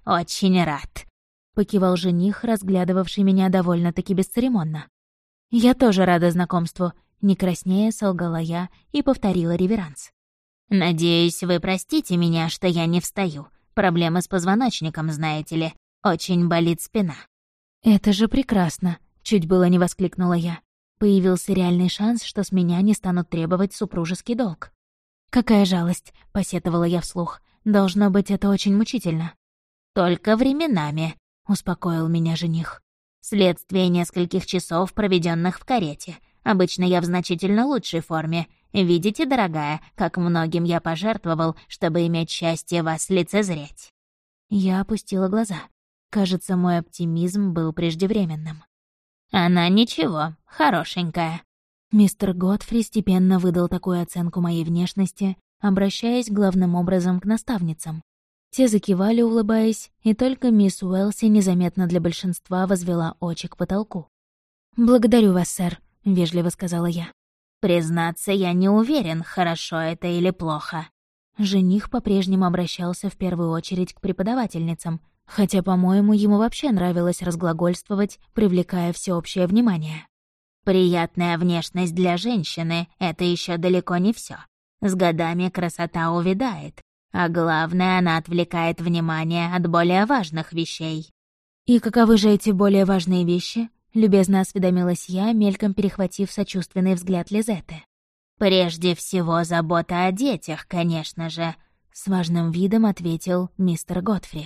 рад», — покивал жених, разглядывавший меня довольно-таки бесцеремонно. «Я тоже рада знакомству», — не краснея солгала я и повторила реверанс. «Надеюсь, вы простите меня, что я не встаю. Проблемы с позвоночником, знаете ли. Очень болит спина». «Это же прекрасно», — чуть было не воскликнула я. Появился реальный шанс, что с меня не станут требовать супружеский долг. «Какая жалость», — посетовала я вслух. «Должно быть, это очень мучительно». «Только временами», — успокоил меня жених. «Следствие нескольких часов, проведенных в карете. Обычно я в значительно лучшей форме. Видите, дорогая, как многим я пожертвовал, чтобы иметь счастье вас лицезреть». Я опустила глаза. Кажется, мой оптимизм был преждевременным. «Она ничего, хорошенькая». Мистер Годфри степенно выдал такую оценку моей внешности, обращаясь главным образом к наставницам. Те закивали, улыбаясь, и только мисс Уэлси незаметно для большинства возвела очи к потолку. «Благодарю вас, сэр», — вежливо сказала я. «Признаться, я не уверен, хорошо это или плохо». Жених по-прежнему обращался в первую очередь к преподавательницам, хотя, по-моему, ему вообще нравилось разглагольствовать, привлекая всеобщее внимание. «Приятная внешность для женщины — это еще далеко не все. С годами красота увядает, а главное, она отвлекает внимание от более важных вещей». «И каковы же эти более важные вещи?» — любезно осведомилась я, мельком перехватив сочувственный взгляд Лизетты. «Прежде всего, забота о детях, конечно же», — с важным видом ответил мистер Годфри.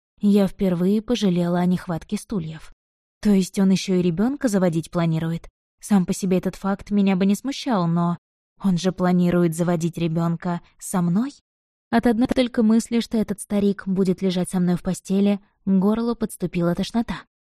Я впервые пожалела о нехватке стульев. То есть он еще и ребенка заводить планирует? Сам по себе этот факт меня бы не смущал, но... Он же планирует заводить ребенка со мной? От одной только мысли, что этот старик будет лежать со мной в постели, к горлу подступила тошнота.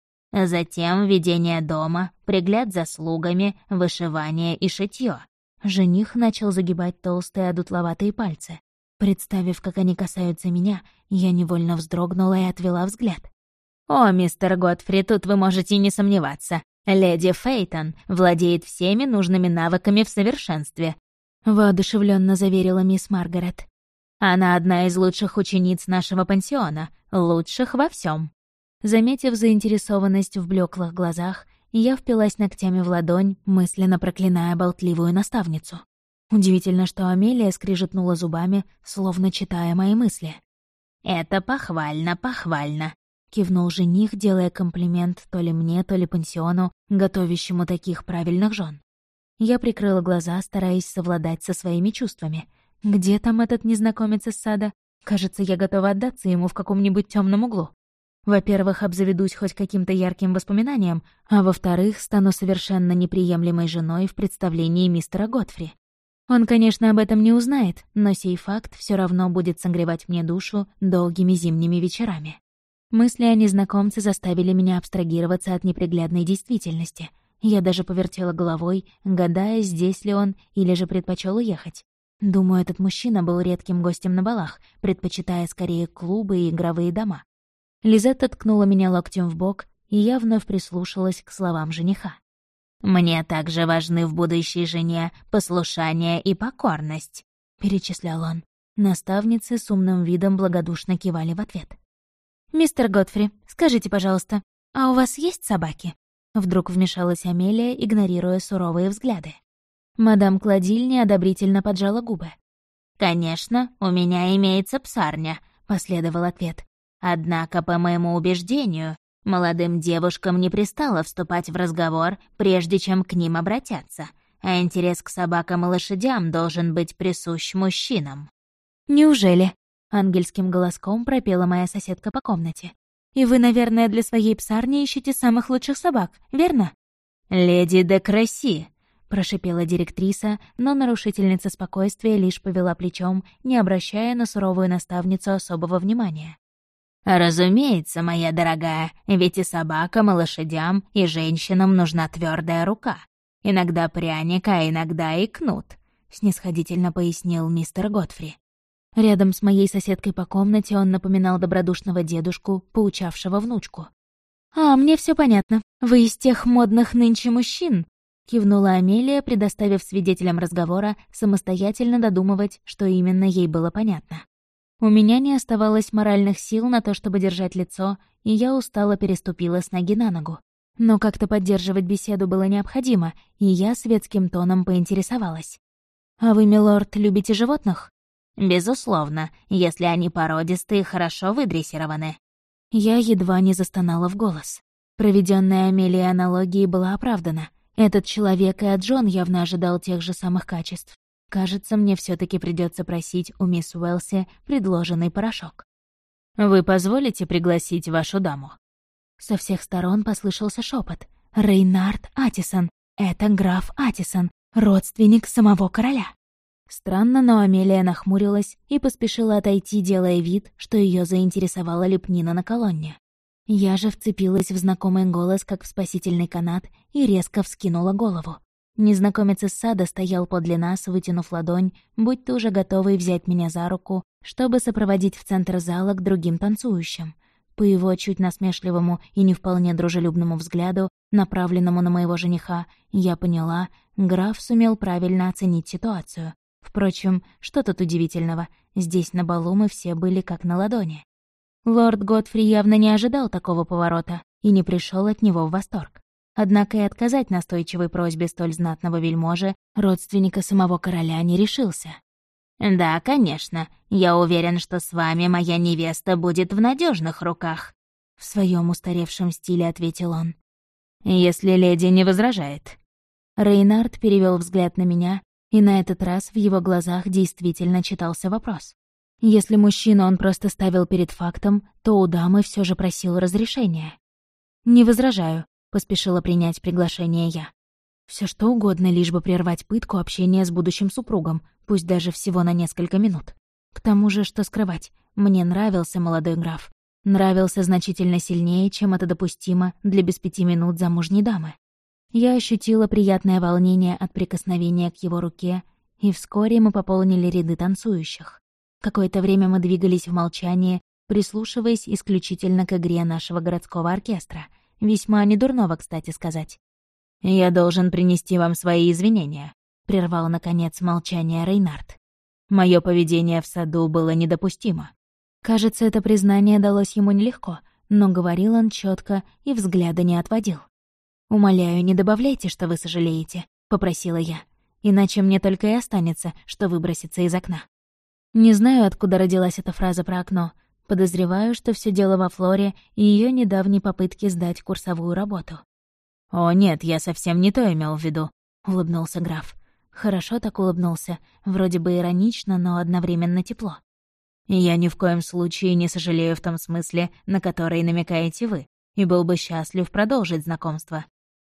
Затем ведение дома, пригляд за слугами, вышивание и шитьё. Жених начал загибать толстые одутловатые пальцы. Представив, как они касаются меня, я невольно вздрогнула и отвела взгляд. «О, мистер Годфри, тут вы можете не сомневаться. Леди Фейтон владеет всеми нужными навыками в совершенстве», — воодушевленно заверила мисс Маргарет. «Она одна из лучших учениц нашего пансиона, лучших во всем. Заметив заинтересованность в блеклых глазах, я впилась ногтями в ладонь, мысленно проклиная болтливую наставницу. Удивительно, что Амелия скрижетнула зубами, словно читая мои мысли. «Это похвально, похвально», — кивнул жених, делая комплимент то ли мне, то ли пансиону, готовящему таких правильных жен. Я прикрыла глаза, стараясь совладать со своими чувствами. Где там этот незнакомец из сада? Кажется, я готова отдаться ему в каком-нибудь темном углу. Во-первых, обзаведусь хоть каким-то ярким воспоминанием, а во-вторых, стану совершенно неприемлемой женой в представлении мистера Годфри. Он, конечно, об этом не узнает, но сей факт все равно будет согревать мне душу долгими зимними вечерами. Мысли о незнакомце заставили меня абстрагироваться от неприглядной действительности. Я даже повертела головой, гадая, здесь ли он, или же предпочел уехать. Думаю, этот мужчина был редким гостем на балах, предпочитая скорее клубы и игровые дома. Лизетта ткнула меня локтем в бок, и я вновь прислушалась к словам жениха. «Мне также важны в будущей жене послушание и покорность», — перечислял он. Наставницы с умным видом благодушно кивали в ответ. «Мистер Годфри, скажите, пожалуйста, а у вас есть собаки?» Вдруг вмешалась Амелия, игнорируя суровые взгляды. Мадам Кладиль неодобрительно поджала губы. «Конечно, у меня имеется псарня», — последовал ответ. «Однако, по моему убеждению, молодым девушкам не пристало вступать в разговор, прежде чем к ним обратятся, а интерес к собакам и лошадям должен быть присущ мужчинам». «Неужели?» — ангельским голоском пропела моя соседка по комнате. «И вы, наверное, для своей псарни ищете самых лучших собак, верно?» «Леди де Кресси», — прошипела директриса, но нарушительница спокойствия лишь повела плечом, не обращая на суровую наставницу особого внимания. «Разумеется, моя дорогая, ведь и собакам, и лошадям, и женщинам нужна твердая рука. Иногда пряник, а иногда и кнут», — снисходительно пояснил мистер Годфри. Рядом с моей соседкой по комнате он напоминал добродушного дедушку, поучавшего внучку. «А, мне все понятно. Вы из тех модных нынче мужчин», — кивнула Амелия, предоставив свидетелям разговора самостоятельно додумывать, что именно ей было понятно. У меня не оставалось моральных сил на то, чтобы держать лицо, и я устало переступила с ноги на ногу. Но как-то поддерживать беседу было необходимо, и я светским тоном поинтересовалась. «А вы, милорд, любите животных?» «Безусловно, если они породистые и хорошо выдрессированы». Я едва не застонала в голос. Проведенная Амелией аналогией была оправдана. Этот человек и от Джон явно ожидал тех же самых качеств. Кажется, мне все таки придется просить у мисс Уэлси предложенный порошок. «Вы позволите пригласить вашу даму?» Со всех сторон послышался шепот. «Рейнард Атисон! Это граф Атисон, родственник самого короля!» Странно, но Амелия нахмурилась и поспешила отойти, делая вид, что ее заинтересовала лепнина на колонне. Я же вцепилась в знакомый голос, как в спасительный канат, и резко вскинула голову. Незнакомец из сада стоял подле нас, вытянув ладонь, будто уже готовый взять меня за руку, чтобы сопроводить в центр зала к другим танцующим. По его чуть насмешливому и не вполне дружелюбному взгляду, направленному на моего жениха, я поняла, граф сумел правильно оценить ситуацию. Впрочем, что тут удивительного, здесь на балу мы все были как на ладони. Лорд Годфри явно не ожидал такого поворота и не пришел от него в восторг. Однако и отказать настойчивой просьбе столь знатного вельможи, родственника самого короля, не решился. «Да, конечно. Я уверен, что с вами моя невеста будет в надежных руках», — в своем устаревшем стиле ответил он. «Если леди не возражает». Рейнард перевел взгляд на меня, и на этот раз в его глазах действительно читался вопрос. Если мужчину он просто ставил перед фактом, то у дамы все же просил разрешения. «Не возражаю», — поспешила принять приглашение я. Все что угодно, лишь бы прервать пытку общения с будущим супругом, пусть даже всего на несколько минут. К тому же, что скрывать, мне нравился молодой граф. Нравился значительно сильнее, чем это допустимо для без 5 минут замужней дамы. Я ощутила приятное волнение от прикосновения к его руке, и вскоре мы пополнили ряды танцующих. Какое-то время мы двигались в молчании, прислушиваясь исключительно к игре нашего городского оркестра. Весьма недурного, кстати сказать. «Я должен принести вам свои извинения», — прервал, наконец, молчание Рейнард. «Моё поведение в саду было недопустимо». Кажется, это признание далось ему нелегко, но говорил он чётко и взгляда не отводил. «Умоляю, не добавляйте, что вы сожалеете», — попросила я. «Иначе мне только и останется, что выброситься из окна». Не знаю, откуда родилась эта фраза про окно. Подозреваю, что всё дело во Флоре и её недавней попытке сдать курсовую работу. «О, нет, я совсем не то имел в виду», — улыбнулся граф. Хорошо так улыбнулся, вроде бы иронично, но одновременно тепло. «Я ни в коем случае не сожалею в том смысле, на который намекаете вы, и был бы счастлив продолжить знакомство.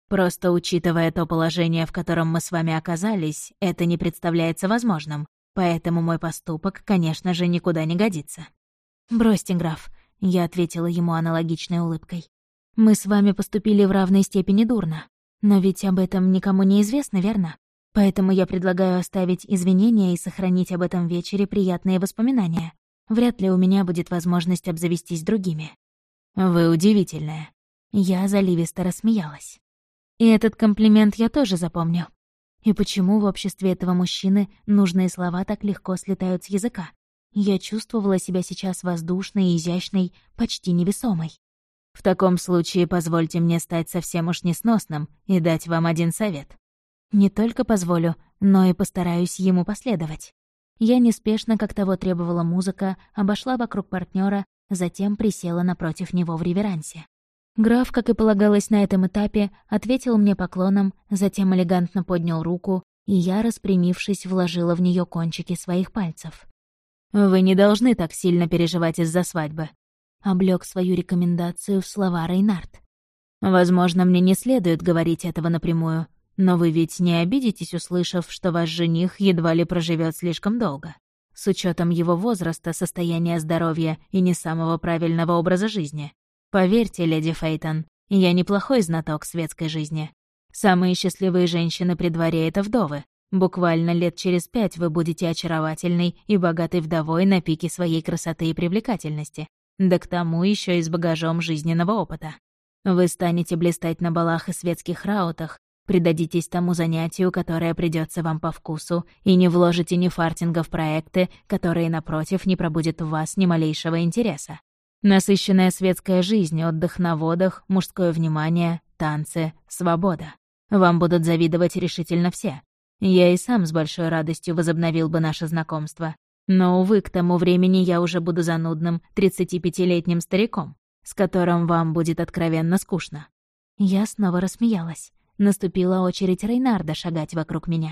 Просто учитывая то положение, в котором мы с вами оказались, это не представляется возможным, поэтому мой поступок, конечно же, никуда не годится». «Бросьте, граф», — я ответила ему аналогичной улыбкой. «Мы с вами поступили в равной степени дурно. Но ведь об этом никому не известно, верно? Поэтому я предлагаю оставить извинения и сохранить об этом вечере приятные воспоминания. Вряд ли у меня будет возможность обзавестись другими». «Вы удивительная». Я заливисто рассмеялась. И этот комплимент я тоже запомню. И почему в обществе этого мужчины нужные слова так легко слетают с языка? Я чувствовала себя сейчас воздушной, изящной, почти невесомой. «В таком случае позвольте мне стать совсем уж несносным и дать вам один совет». Не только позволю, но и постараюсь ему последовать. Я неспешно, как того требовала музыка, обошла вокруг партнера, затем присела напротив него в реверансе. Граф, как и полагалось на этом этапе, ответил мне поклоном, затем элегантно поднял руку, и я, распрямившись, вложила в нее кончики своих пальцев. «Вы не должны так сильно переживать из-за свадьбы», — облёк свою рекомендацию в слова Рейнард. «Возможно, мне не следует говорить этого напрямую, но вы ведь не обидитесь, услышав, что ваш жених едва ли проживет слишком долго, с учетом его возраста, состояния здоровья и не самого правильного образа жизни. Поверьте, леди Фейтон, я неплохой знаток светской жизни. Самые счастливые женщины при дворе — это вдовы. Буквально лет через 5 вы будете очаровательной и богатой вдовой на пике своей красоты и привлекательности, да к тому еще и с багажом жизненного опыта. Вы станете блистать на балах и светских раутах, предадитесь тому занятию, которое придется вам по вкусу, и не вложите ни фартинга в проекты, которые, напротив, не пробудят в вас ни малейшего интереса. Насыщенная светская жизнь, отдых на водах, мужское внимание, танцы, свобода. Вам будут завидовать решительно все. Я и сам с большой радостью возобновил бы наше знакомство. Но, увы, к тому времени я уже буду занудным 35-летним стариком, с которым вам будет откровенно скучно». Я снова рассмеялась. Наступила очередь Рейнарда шагать вокруг меня.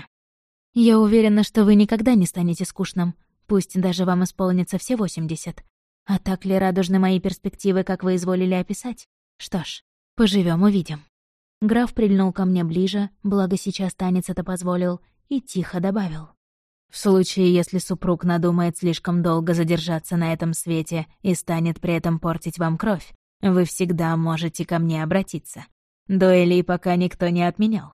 «Я уверена, что вы никогда не станете скучным, пусть даже вам исполнится все 80. А так ли радужны мои перспективы, как вы изволили описать? Что ж, поживем увидим». Граф прильнул ко мне ближе, благо сейчас танец это позволил, и тихо добавил. «В случае, если супруг надумает слишком долго задержаться на этом свете и станет при этом портить вам кровь, вы всегда можете ко мне обратиться. Дуэлей пока никто не отменял».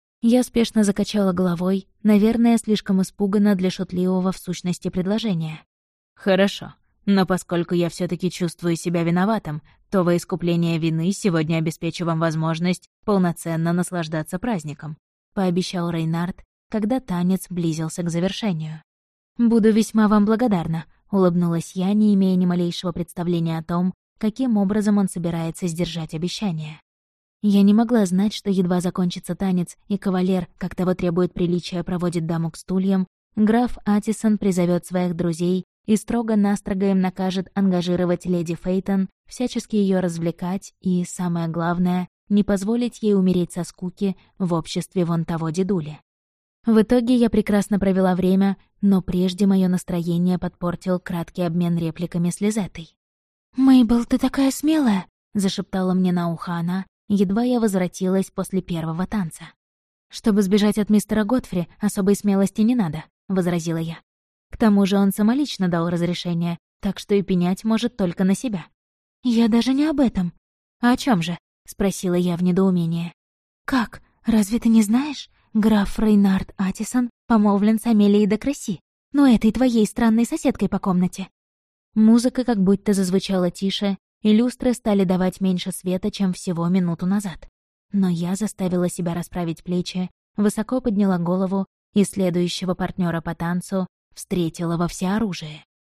Я спешно закачала головой, наверное, слишком испуганно для шутливого в сущности предложения. «Хорошо. Но поскольку я все таки чувствую себя виноватым, то во искупление вины сегодня обеспечу вам возможность полноценно наслаждаться праздником», — пообещал Рейнард, когда танец близился к завершению. «Буду весьма вам благодарна», — улыбнулась я, не имея ни малейшего представления о том, каким образом он собирается сдержать обещание. Я не могла знать, что едва закончится танец, и кавалер, как того требует приличия, проводит даму к стульям, граф Атисон призовет своих друзей и строго-настрого им накажет ангажировать леди Фейтон, всячески ее развлекать и, самое главное, не позволить ей умереть со скуки в обществе вон того дедули. В итоге я прекрасно провела время, но прежде мое настроение подпортил краткий обмен репликами с Лизеттой. «Мейбл, ты такая смелая!» — зашептала мне на ухо она, едва я возвратилась после первого танца. «Чтобы сбежать от мистера Готфри, особой смелости не надо», — возразила я. «К тому же он самолично дал разрешение, так что и пенять может только на себя». «Я даже не об этом». «А о чем же?» — спросила я в недоумении. «Как? Разве ты не знаешь? Граф Рейнард Атисон помолвлен с Амелией де Кресси, но этой твоей странной соседкой по комнате». Музыка как будто зазвучала тише, и люстры стали давать меньше света, чем всего минуту назад. Но я заставила себя расправить плечи, высоко подняла голову и следующего партнера по танцу встретила во всеоружие.